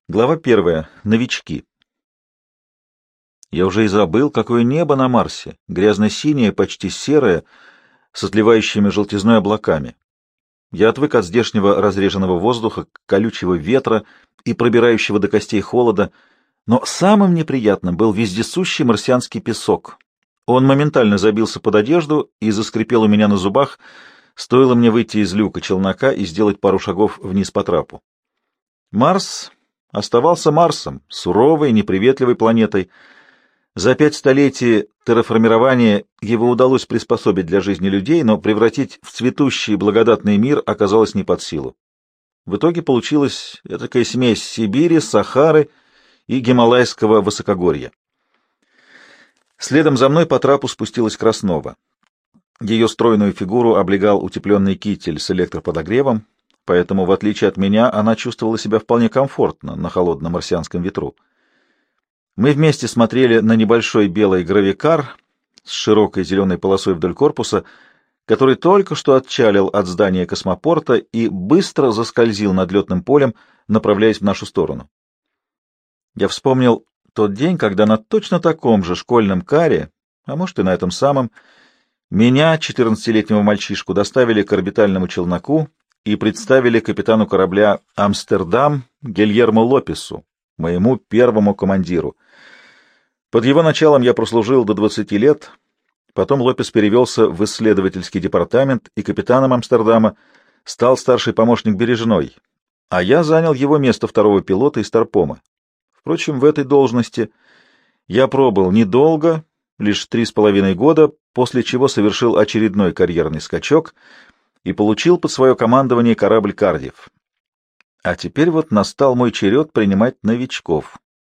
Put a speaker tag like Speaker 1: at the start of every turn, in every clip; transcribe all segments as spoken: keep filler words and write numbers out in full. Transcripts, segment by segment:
Speaker 1: Глава первая. Новички. Я уже и забыл, какое небо на Марсе, грязно-синее, почти серое, с отливающими желтизной облаками. Я отвык от здешнего разреженного воздуха, колючего ветра и пробирающего до костей холода, но самым неприятным был вездесущий марсианский песок. Он моментально забился под одежду и заскрипел у меня на зубах, стоило мне выйти из люка челнока и сделать пару шагов вниз по трапу. Марс оставался Марсом, суровой, неприветливой планетой. За пять столетий терраформирования его удалось приспособить для жизни людей, но превратить в цветущий благодатный мир оказалось не под силу. В итоге получилась этакая смесь Сибири, Сахары и Гималайского высокогорья. Следом за мной по трапу спустилась Краснова. Ее стройную фигуру облегал утепленный китель с электроподогревом, поэтому, в отличие от меня, она чувствовала себя вполне комфортно на холодном марсианском ветру. Мы вместе смотрели на небольшой белый гравикар с широкой зеленой полосой вдоль корпуса, который только что отчалил от здания космопорта и быстро заскользил над летным полем, направляясь в нашу сторону. Я вспомнил тот день, когда на точно таком же школьном каре, а может и на этом самом, меня, четырнадцатилетнего мальчишку, доставили к орбитальному челноку и представили капитану корабля «Амстердам» Гильермо Лопесу, моему первому командиру. Под его началом я прослужил до двадцати лет, потом Лопес перевелся в исследовательский департамент, и капитаном Амстердама стал старший помощник Бережной, а я занял его место второго пилота из Старпома. Впрочем, в этой должности я пробыл недолго, лишь три с половиной года, после чего совершил очередной карьерный скачок и получил под свое командование корабль «Кардифф». А теперь вот настал мой черед принимать новичков.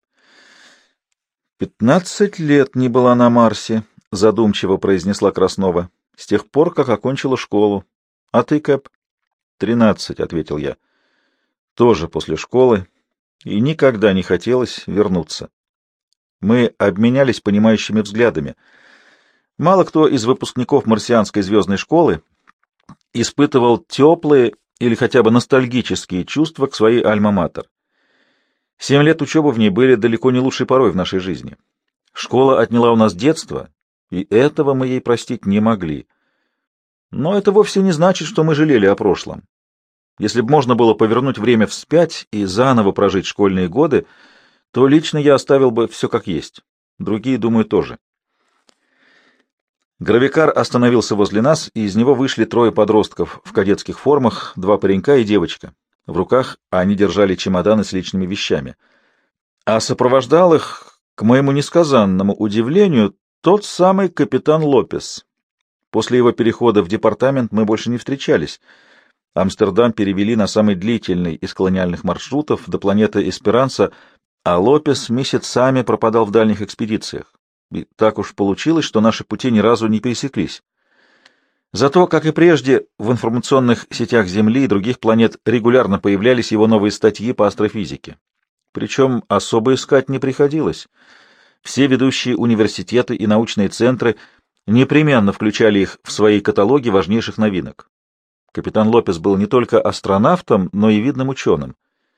Speaker 1: «Пятнадцать лет не была на Марсе», — задумчиво произнесла Краснова, — «с тех пор, как окончила школу. А ты, Кэп?» «Тринадцать», — ответил я. «Тоже после школы, и никогда не хотелось вернуться». Мы обменялись понимающими взглядами. Мало кто из выпускников марсианской звездной школы испытывал теплые или хотя бы ностальгические чувства к своей альма-матер. Семь лет учебы в ней были далеко не лучшей порой в нашей жизни. Школа отняла у нас детство, и этого мы ей простить не могли. Но это вовсе не значит, что мы жалели о прошлом. Если бы можно было повернуть время вспять и заново прожить школьные годы, то лично я оставил бы все как есть. Другие, думаю, тоже. Гравикар остановился возле нас, и из него вышли трое подростков в кадетских формах, два паренька и девочка. В руках они держали чемоданы с личными вещами. А сопровождал их, к моему несказанному удивлению, тот самый капитан Лопес. После его перехода в департамент мы больше не встречались. Амстердам перевели на самый длительный из колониальных маршрутов до планеты Эсперанса, а Лопес месяцами пропадал в дальних экспедициях. И так уж получилось, что наши пути ни разу не пересеклись. Зато, как и прежде, в информационных сетях Земли и других планет регулярно появлялись его новые статьи по астрофизике. Причем особо искать не приходилось. Все ведущие университеты и научные центры непременно включали их в свои каталоги важнейших новинок. Капитан Лопес был не только астронавтом, но и видным ученым.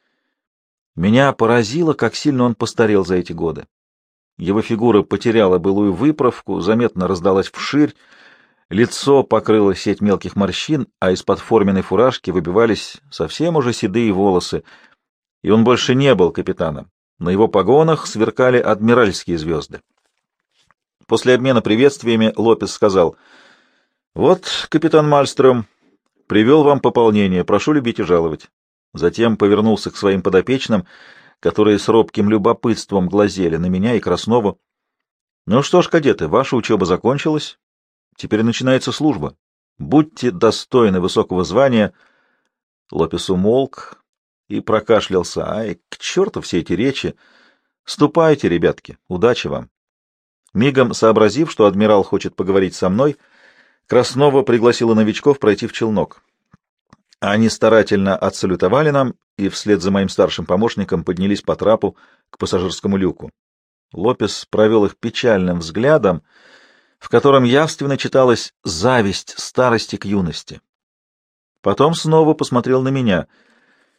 Speaker 1: Меня поразило, как сильно он постарел за эти годы. Его фигура потеряла былую выправку, заметно раздалась вширь, лицо покрыло сеть мелких морщин, а из-под форменной фуражки выбивались совсем уже седые волосы, и он больше не был капитаном. На его погонах сверкали адмиральские звезды. После обмена приветствиями Лопес сказал: «Вот, капитан Мальстрём, привел вам пополнение, прошу любить и жаловать». Затем повернулся к своим подопечным, которые с робким любопытством глазели на меня и Краснову. «Ну что ж, кадеты, ваша учеба закончилась. Теперь начинается служба. Будьте достойны высокого звания». Лопес умолк и прокашлялся. «Ай, к черту все эти речи! Ступайте, ребятки, удачи вам!» Мигом сообразив, что адмирал хочет поговорить со мной, Краснова пригласила новичков пройти в челнок. Они старательно отсалютовали нам и вслед за моим старшим помощником поднялись по трапу к пассажирскому люку. Лопес провел их печальным взглядом, в котором явственно читалась зависть старости к юности. Потом снова посмотрел на меня.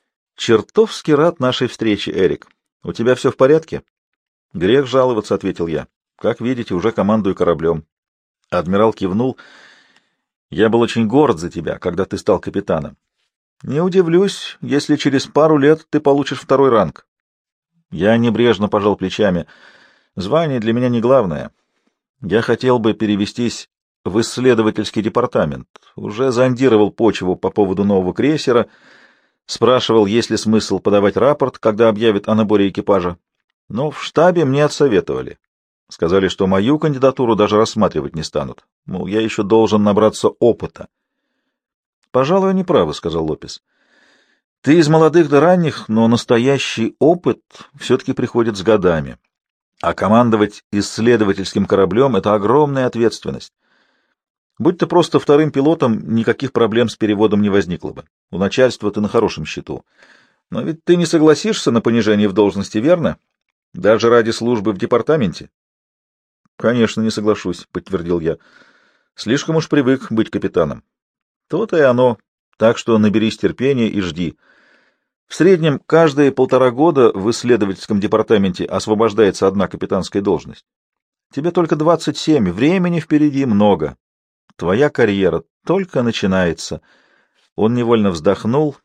Speaker 1: чертовски рад нашей встрече, Эрик. У тебя все в порядке? Грех жаловаться, — ответил я. Как видите, уже командую кораблем. Адмирал кивнул. Я был очень горд за тебя, когда ты стал капитаном. Не удивлюсь, если через пару лет ты получишь второй ранг. Я небрежно пожал плечами. Звание для меня не главное. Я хотел бы перевестись в исследовательский департамент. Уже зондировал почву по поводу нового крейсера, спрашивал, есть ли смысл подавать рапорт, когда объявят о наборе экипажа. Но в штабе мне отсоветовали. Сказали, что мою кандидатуру даже рассматривать не станут. Мол, я еще должен набраться опыта. — Пожалуй, они правы, — сказал Лопес. — Ты из молодых до ранних, но настоящий опыт все-таки приходит с годами. А командовать исследовательским кораблем — это огромная ответственность. Будь ты просто вторым пилотом, никаких проблем с переводом не возникло бы. У начальства ты на хорошем счету. Но ведь ты не согласишься на понижение в должности, верно? Даже ради службы в департаменте? — Конечно, не соглашусь, — подтвердил я. — Слишком уж привык быть капитаном. То-то и оно. Так что наберись терпения и жди. В среднем каждые полтора года в исследовательском департаменте освобождается одна капитанская должность. Тебе только двадцать семь, времени впереди много. Твоя карьера только начинается. Он невольно вздохнул,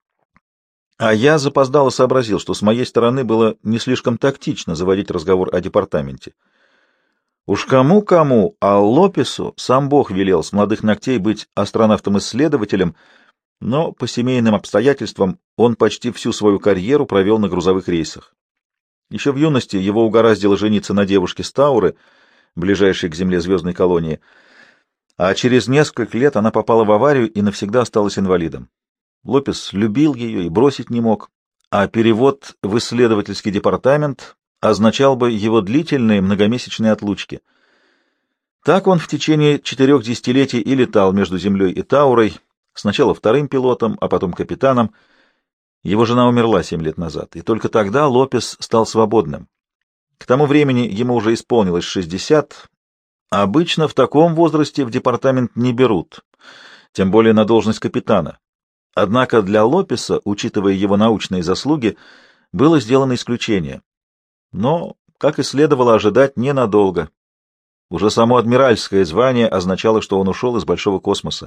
Speaker 1: а я запоздало сообразил, что с моей стороны было не слишком тактично заводить разговор о департаменте. Уж кому-кому, а Лопесу сам Бог велел с молодых ногтей быть астронавтом-исследователем, но по семейным обстоятельствам он почти всю свою карьеру провел на грузовых рейсах. Еще в юности его угораздило жениться на девушке Стауры, ближайшей к Земле звездной колонии, а через несколько лет она попала в аварию и навсегда осталась инвалидом. Лопес любил ее и бросить не мог, а перевод в исследовательский департамент означал бы его длительные многомесячные отлучки. Так он в течение четырех десятилетий и летал между Землей и Таурой, сначала вторым пилотом, а потом капитаном. Его жена умерла семь лет назад, и только тогда Лопес стал свободным. К тому времени ему уже исполнилось шестьдесят. Обычно в таком возрасте в департамент не берут, тем более на должность капитана. Однако для Лопеса, учитывая его научные заслуги, было сделано исключение. Но, как и следовало ожидать, ненадолго. Уже само адмиральское звание означало, что он ушел из большого космоса.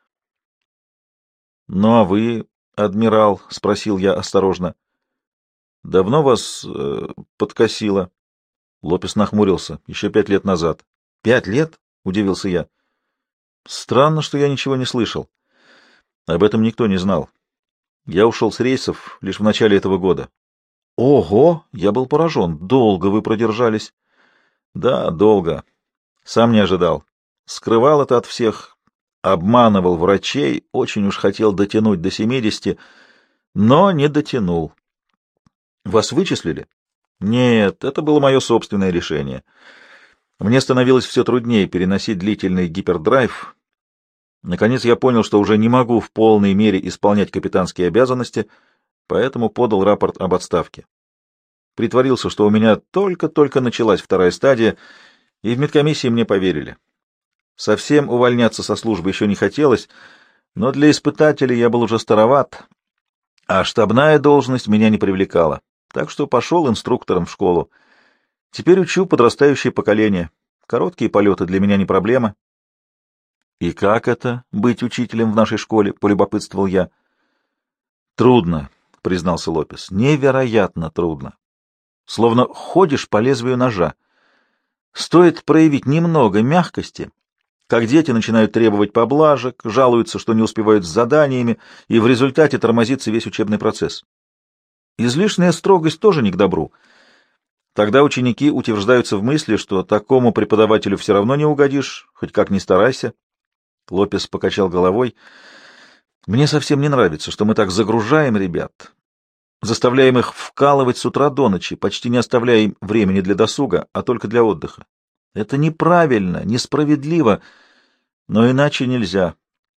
Speaker 1: — Ну а вы, адмирал, — спросил я осторожно, — давно вас э, подкосило? Лопес нахмурился. — Еще пять лет назад. — Пять лет? — удивился я. — Странно, что я ничего не слышал. Об этом никто не знал. Я ушел с рейсов лишь в начале этого года. — Ого! Я был поражен. Долго вы продержались? — Да, долго. Сам не ожидал. Скрывал это от всех, обманывал врачей, очень уж хотел дотянуть до семидесяти, но не дотянул. — Вас вычислили? — Нет, это было мое собственное решение. Мне становилось все труднее переносить длительный гипердрайв. Наконец я понял, что уже не могу в полной мере исполнять капитанские обязанности, поэтому подал рапорт об отставке. Притворился, что у меня только-только началась вторая стадия, и в медкомиссии мне поверили. Совсем увольняться со службы еще не хотелось, но для испытателей я был уже староват, а штабная должность меня не привлекала, так что пошел инструктором в школу. Теперь учу подрастающее поколение. Короткие полеты для меня не проблема. — И как это — быть учителем в нашей школе? — полюбопытствовал я. — Трудно, — признался Лопес. — Невероятно трудно. Словно ходишь по лезвию ножа. Стоит проявить немного мягкости, как дети начинают требовать поблажек, жалуются, что не успевают с заданиями, и в результате тормозится весь учебный процесс. Излишняя строгость тоже не к добру. Тогда ученики утверждаются в мысли, что такому преподавателю все равно не угодишь, хоть как ни старайся. Лопес покачал головой. Мне совсем не нравится, что мы так загружаем ребят, заставляем их вкалывать с утра до ночи, почти не оставляя им времени для досуга, а только для отдыха. Это неправильно, несправедливо, но иначе нельзя.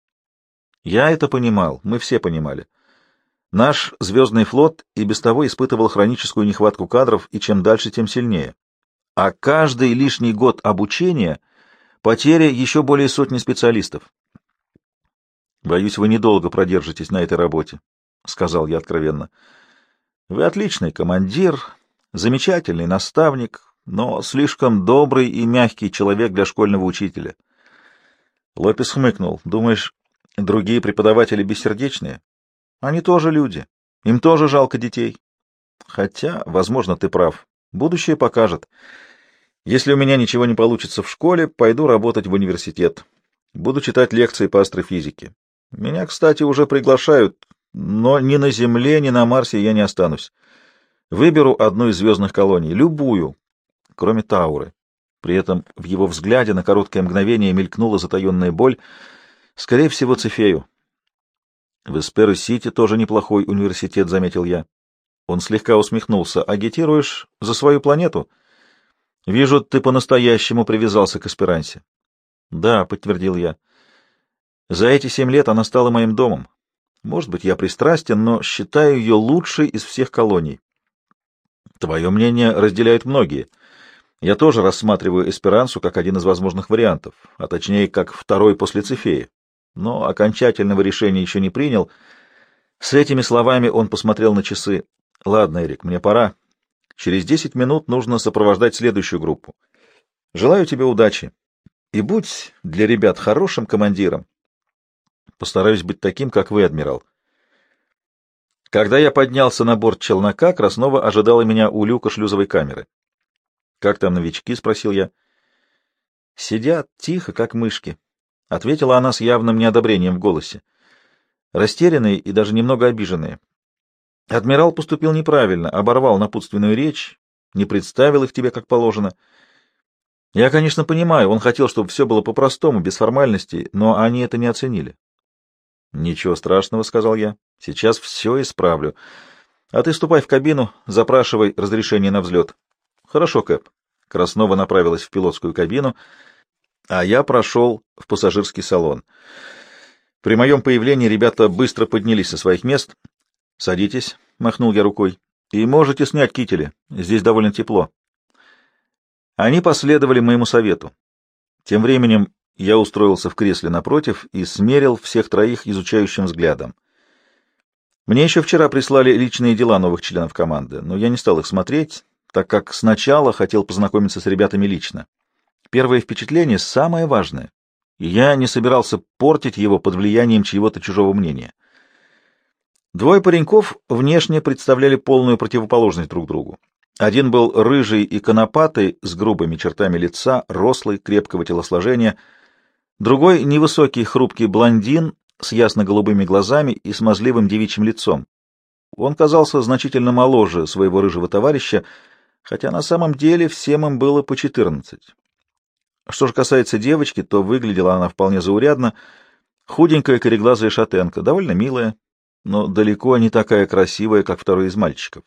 Speaker 1: Я это понимал, мы все понимали. Наш звездный флот и без того испытывал хроническую нехватку кадров, и чем дальше, тем сильнее. А каждый лишний год обучения — потеря еще более сотни специалистов. Боюсь, вы недолго продержитесь на этой работе. — сказал я откровенно. — Вы отличный командир, замечательный наставник, но слишком добрый и мягкий человек для школьного учителя. Лопес хмыкнул. — Думаешь, другие преподаватели бессердечные? Они тоже люди. Им тоже жалко детей. Хотя, возможно, ты прав. Будущее покажет. Если у меня ничего не получится в школе, пойду работать в университет. Буду читать лекции по астрофизике. Меня, кстати, уже приглашают, но ни на Земле, ни на Марсе я не останусь. Выберу одну из звездных колоний, любую, кроме Тауры. При этом в его взгляде на короткое мгновение мелькнула затаенная боль. Скорее всего, Цефею. В Эсперо-Сити тоже неплохой университет, заметил я. Он слегка усмехнулся. Агитируешь за свою планету? Вижу, ты по-настоящему привязался к Эсперансе. Да, подтвердил я. За эти семь лет она стала моим домом. Может быть, я пристрастен, но считаю ее лучшей из всех колоний. Твое мнение разделяют многие. Я тоже рассматриваю Эсперансу как один из возможных вариантов, а точнее, как второй после Цефеи. Но окончательного решения еще не принял. С этими словами он посмотрел на часы. Ладно, Эрик, мне пора. Через десять минут нужно сопровождать следующую группу. Желаю тебе удачи. И будь для ребят хорошим командиром. Постараюсь быть таким, как вы, адмирал. Когда я поднялся на борт челнока, Краснова ожидала меня у люка шлюзовой камеры. — Как там новички? — спросил я. — Сидят тихо, как мышки, — ответила она с явным неодобрением в голосе. Растерянные и даже немного обиженные. Адмирал поступил неправильно, оборвал напутственную речь, не представил их тебе как положено. Я, конечно, понимаю, он хотел, чтобы все было по-простому, без формальностей, но они это не оценили. — Ничего страшного, — сказал я. — Сейчас все исправлю. А ты ступай в кабину, запрашивай разрешение на взлет. — Хорошо, Кэп. Краснова направилась в пилотскую кабину, а я прошел в пассажирский салон. При моем появлении ребята быстро поднялись со своих мест. — Садитесь, — махнул я рукой, — и можете снять кители. Здесь довольно тепло. Они последовали моему совету. Тем временем я устроился в кресле напротив и смерил всех троих изучающим взглядом. Мне еще вчера прислали личные дела новых членов команды, но я не стал их смотреть, так как сначала хотел познакомиться с ребятами лично. Первое впечатление самое важное, и я не собирался портить его под влиянием чьего-то чужого мнения. Двое пареньков внешне представляли полную противоположность друг другу. Один был рыжий и конопатый, с грубыми чертами лица, рослый, крепкого телосложения. Другой — невысокий, хрупкий блондин с ясно-голубыми глазами и смазливым девичьим лицом. Он казался значительно моложе своего рыжего товарища, хотя на самом деле всем им было по четырнадцать. Что же касается девочки, то выглядела она вполне заурядно. Худенькая кореглазая шатенка, довольно милая, но далеко не такая красивая, как второй из мальчиков.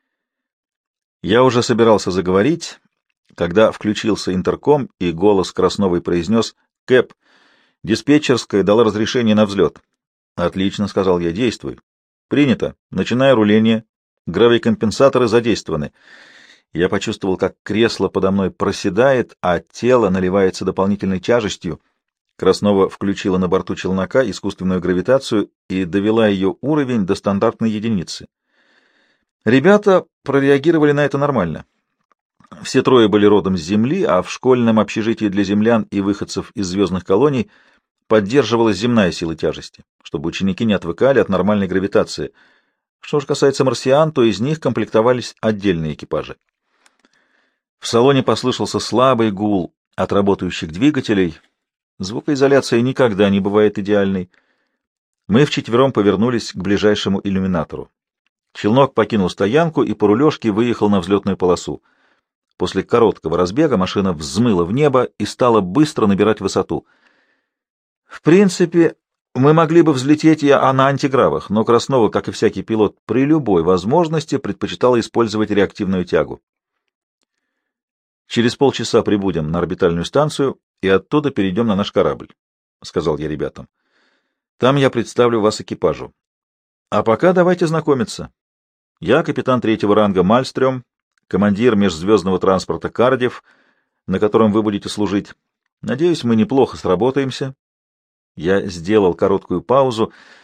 Speaker 1: Я уже собирался заговорить, когда включился интерком, и голос Красновой произнес: «Кэп, диспетчерская дала разрешение на взлет». «Отлично», — сказал я, — «действуй». «Принято. Начинаю руление. Гравикомпенсаторы задействованы». Я почувствовал, как кресло подо мной проседает, а тело наливается дополнительной тяжестью. Краснова включила на борту челнока искусственную гравитацию и довела ее уровень до стандартной единицы. Ребята прореагировали на это нормально. Все трое были родом с Земли, а в школьном общежитии для землян и выходцев из звездных колоний поддерживалась земная сила тяжести, чтобы ученики не отвыкали от нормальной гравитации. Что же касается марсиан, то из них комплектовались отдельные экипажи. В салоне послышался слабый гул от работающих двигателей. Звукоизоляция никогда не бывает идеальной. Мы вчетвером повернулись к ближайшему иллюминатору. Челнок покинул стоянку и по рулежке выехал на взлетную полосу. После короткого разбега машина взмыла в небо и стала быстро набирать высоту. В принципе, мы могли бы взлететь и на антигравах, но Краснова, как и всякий пилот, при любой возможности предпочитала использовать реактивную тягу. «Через полчаса прибудем на орбитальную станцию и оттуда перейдем на наш корабль», — сказал я ребятам. «Там я представлю вас экипажу. А пока давайте знакомиться. Я капитан третьего ранга Мальстрём, командир межзвездного транспорта «Кардифф», на котором вы будете служить. Надеюсь, мы неплохо сработаемся». Я сделал короткую паузу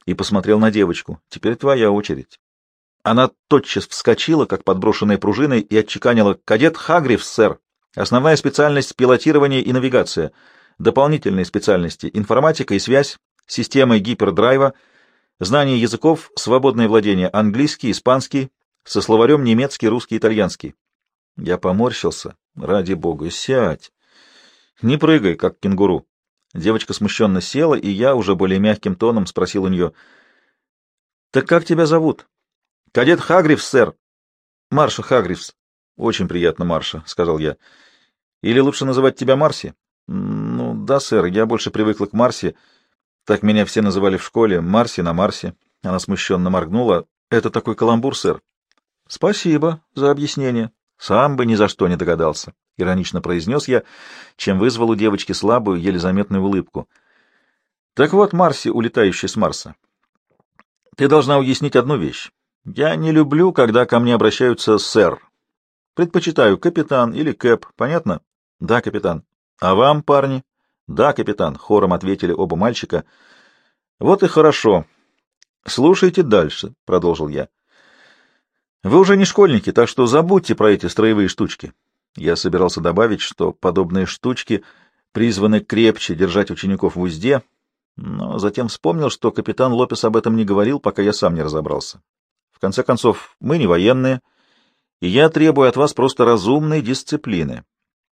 Speaker 1: и посмотрел на девочку. «Теперь твоя очередь». Она тотчас вскочила, как подброшенная пружиной, и отчеканила: «Кадет Хагрифс, сэр. Основная специальность — пилотирование и навигация. Дополнительные специальности — информатика и связь, системы гипердрайва, знание языков, свободное владение английский, испанский, со словарем немецкий, русский, итальянский». Я поморщился. «Ради бога, сядь. Не прыгай, как кенгуру». Девочка смущенно села, и я уже более мягким тоном спросил у нее: «Так как тебя зовут?» «Кадет Хагрифс, сэр». «Марша Хагрифс». «Очень приятно, Марша», — сказал я. «Или лучше называть тебя Марси?» «Ну, да, сэр, я больше привыкла к Марси. Так меня все называли в школе. Марси на Марсе». Она смущенно моргнула. «Это такой каламбур, сэр». «Спасибо за объяснение. Сам бы ни за что не догадался», — иронично произнес я, чем вызвал у девочки слабую, еле заметную улыбку. «Так вот, Марси, улетающая с Марса, ты должна уяснить одну вещь. Я не люблю, когда ко мне обращаются «сэр». Предпочитаю капитан или кэп, понятно?» «Да, капитан». «А вам, парни?» «Да, капитан», — хором ответили оба мальчика. «Вот и хорошо. Слушайте дальше», — продолжил я. «Вы уже не школьники, так что забудьте про эти строевые штучки». Я собирался добавить, что подобные штучки призваны крепче держать учеников в узде, но затем вспомнил, что капитан Лопес об этом не говорил, пока я сам не разобрался. В конце концов, мы не военные, и я требую от вас просто разумной дисциплины.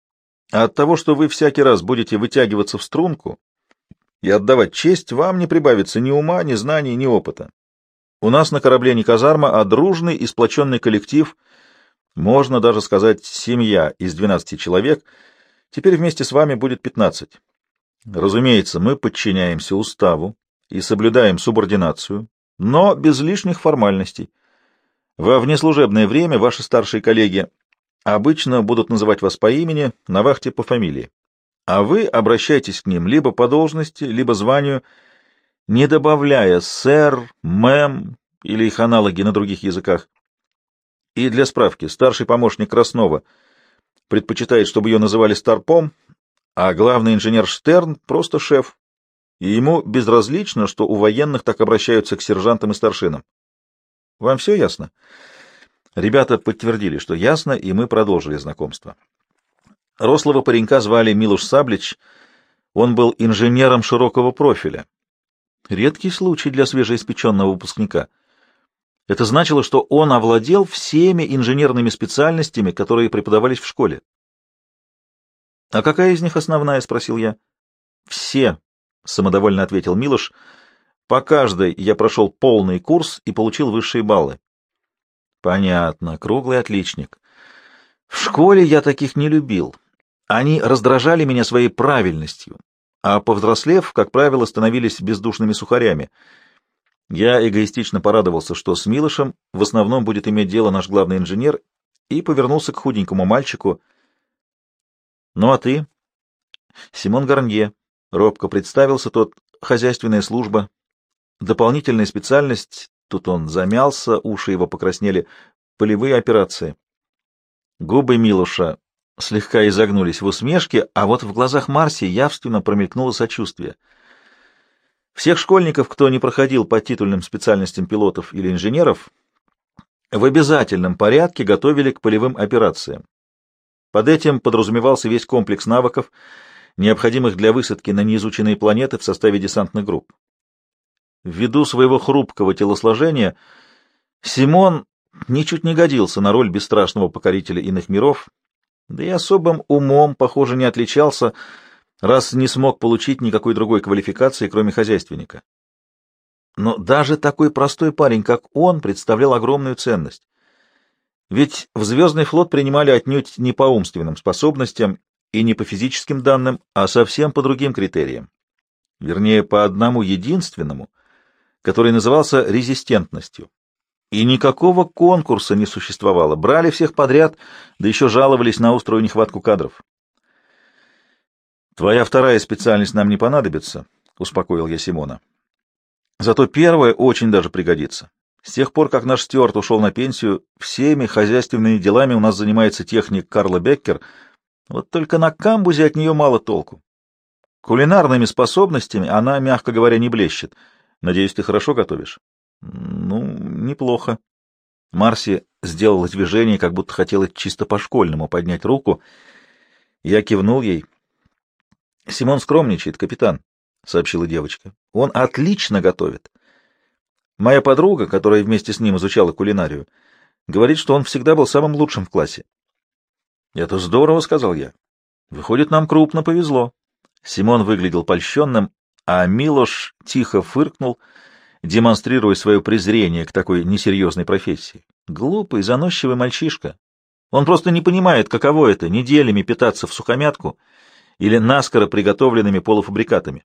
Speaker 1: А от того, что вы всякий раз будете вытягиваться в струнку и отдавать честь, вам не прибавится ни ума, ни знаний, ни опыта. У нас на корабле не казарма, а дружный и сплоченный коллектив, можно даже сказать, семья из двенадцати человек. Теперь вместе с вами будет пятнадцать. Разумеется, мы подчиняемся уставу и соблюдаем субординацию, но без лишних формальностей. Во внеслужебное время ваши старшие коллеги обычно будут называть вас по имени, на вахте по фамилии, а вы обращайтесь к ним либо по должности, либо званию, не добавляя «сэр», «мэм» или их аналоги на других языках. И для справки, старший помощник Краснова предпочитает, чтобы ее называли старпом, а главный инженер Штерн — просто шеф, и ему безразлично, что у военных так обращаются к сержантам и старшинам. Вам все ясно? Ребята подтвердили, что ясно, и мы продолжили знакомство. Рослого паренька звали Милуш Саблич, он был инженером широкого профиля. Редкий случай для свежеиспеченного выпускника. Это значило, что он овладел всеми инженерными специальностями, которые преподавались в школе. — А какая из них основная? — спросил я. — Все, — самодовольно ответил Милош. — По каждой я прошел полный курс и получил высшие баллы. — Понятно, круглый отличник. В школе я таких не любил. Они раздражали меня своей правильностью, а повзрослев, как правило, становились бездушными сухарями. Я эгоистично порадовался, что с Милошем в основном будет иметь дело наш главный инженер, и повернулся к худенькому мальчику. — Ну а ты? — Симон Гарнье. Робко представился тот. Хозяйственная служба. Дополнительная специальность. Тут он замялся, уши его покраснели. Полевые операции. Губы Милоша слегка изогнулись в усмешке, а вот в глазах Марси явственно промелькнуло сочувствие. Всех школьников, кто не проходил по титульным специальностям пилотов или инженеров, в обязательном порядке готовили к полевым операциям. Под этим подразумевался весь комплекс навыков, необходимых для высадки на неизученные планеты в составе десантных групп. Ввиду своего хрупкого телосложения Симон ничуть не годился на роль бесстрашного покорителя иных миров, да и особым умом, похоже, не отличался, раз не смог получить никакой другой квалификации, кроме хозяйственника. Но даже такой простой парень, как он, представлял огромную ценность. Ведь в Звездный флот принимали отнюдь не по умственным способностям и не по физическим данным, а совсем по другим критериям. Вернее, по одному единственному, который назывался резистентностью. И никакого конкурса не существовало. Брали всех подряд, да еще жаловались на острую нехватку кадров. «Твоя вторая специальность нам не понадобится», — успокоил я Симона. «Зато первая очень даже пригодится. С тех пор, как наш Стюарт ушел на пенсию, всеми хозяйственными делами у нас занимается техник Карла Беккер. Вот только на камбузе от нее мало толку. Кулинарными способностями она, мягко говоря, не блещет. Надеюсь, ты хорошо готовишь? Ну, неплохо. Марси сделала движение, как будто хотела чисто по-школьному поднять руку. Я кивнул ей. Симон скромничает, капитан, — сообщила девочка. Он отлично готовит. Моя подруга, которая вместе с ним изучала кулинарию, говорит, что он всегда был самым лучшим в классе. — Это здорово, — сказал я. — Выходит, нам крупно повезло. Симон выглядел польщенным, а Милош тихо фыркнул, демонстрируя свое презрение к такой несерьезной профессии. Глупый, заносчивый мальчишка. Он просто не понимает, каково это — неделями питаться в сухомятку или наскоро приготовленными полуфабрикатами.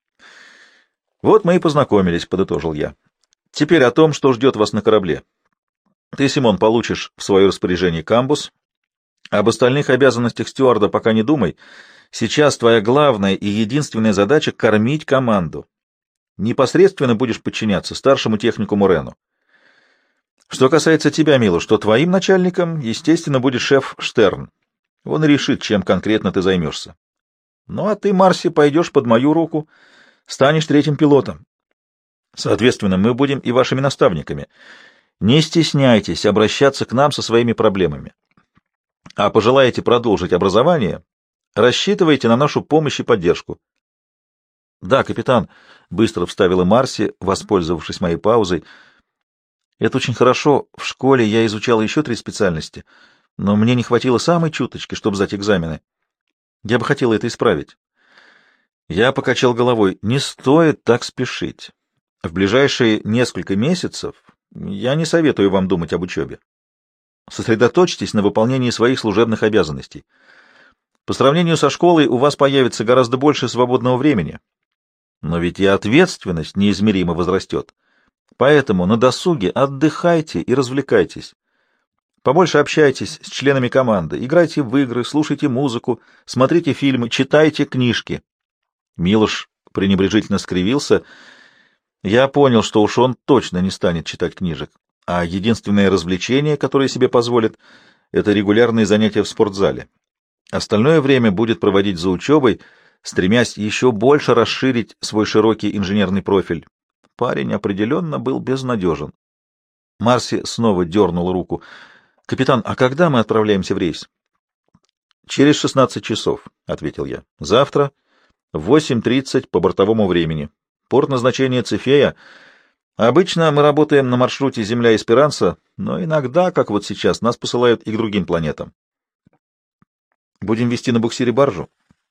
Speaker 1: «Вот мы и познакомились», — подытожил я. «Теперь о том, что ждет вас на корабле. Ты, Симон, получишь в свое распоряжение камбус. Об остальных обязанностях стюарда пока не думай. Сейчас твоя главная и единственная задача — кормить команду. Непосредственно будешь подчиняться старшему технику Мурену. Что касается тебя, Милош, то твоим начальником, естественно, будет шеф Штерн. Он решит, чем конкретно ты займешься. Ну, а ты, Марси, пойдешь под мою руку, станешь третьим пилотом. Соответственно, мы будем и вашими наставниками. Не стесняйтесь обращаться к нам со своими проблемами. А пожелаете продолжить образование, рассчитывайте на нашу помощь и поддержку. — Да, капитан, — быстро вставила Марси, воспользовавшись моей паузой. — Это очень хорошо. В школе я изучала еще три специальности, но мне не хватило самой чуточки, чтобы сдать экзамены. Я бы хотела это исправить. Я покачал головой. Не стоит так спешить. В ближайшие несколько месяцев я не советую вам думать об учебе. Сосредоточьтесь на выполнении своих служебных обязанностей. По сравнению со школой у вас появится гораздо больше свободного времени. Но ведь и ответственность неизмеримо возрастет. Поэтому на досуге отдыхайте и развлекайтесь. Побольше общайтесь с членами команды, играйте в игры, слушайте музыку, смотрите фильмы, читайте книжки. Милош пренебрежительно скривился. Я понял, что уж он точно не станет читать книжек, а единственное развлечение, которое себе позволит, это регулярные занятия в спортзале. Остальное время будет проводить за учебой, стремясь еще больше расширить свой широкий инженерный профиль. Парень определенно был безнадежен. Марси снова дернула руку. — Капитан, а когда мы отправляемся в рейс? — Через шестнадцать часов, — ответил я. — Завтра в восемь тридцать по бортовому времени. Порт назначения Цефея. Обычно мы работаем на маршруте Земля-Эсперанса, но иногда, как вот сейчас, нас посылают и к другим планетам. Будем вести на буксире баржу?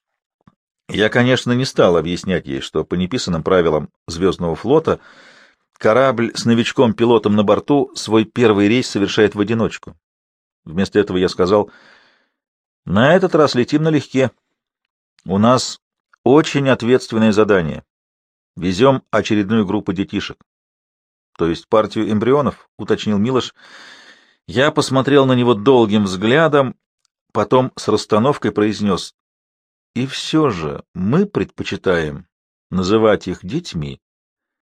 Speaker 1: Я, конечно, не стал объяснять ей, что по неписанным правилам Звездного флота корабль с новичком-пилотом на борту свой первый рейс совершает в одиночку. Вместо этого я сказал, на этот раз летим налегке. У нас очень ответственное задание. Везем очередную группу детишек. То есть партию эмбрионов, уточнил Милош. Я посмотрел на него долгим взглядом, потом с расстановкой произнес. И все же мы предпочитаем называть их детьми.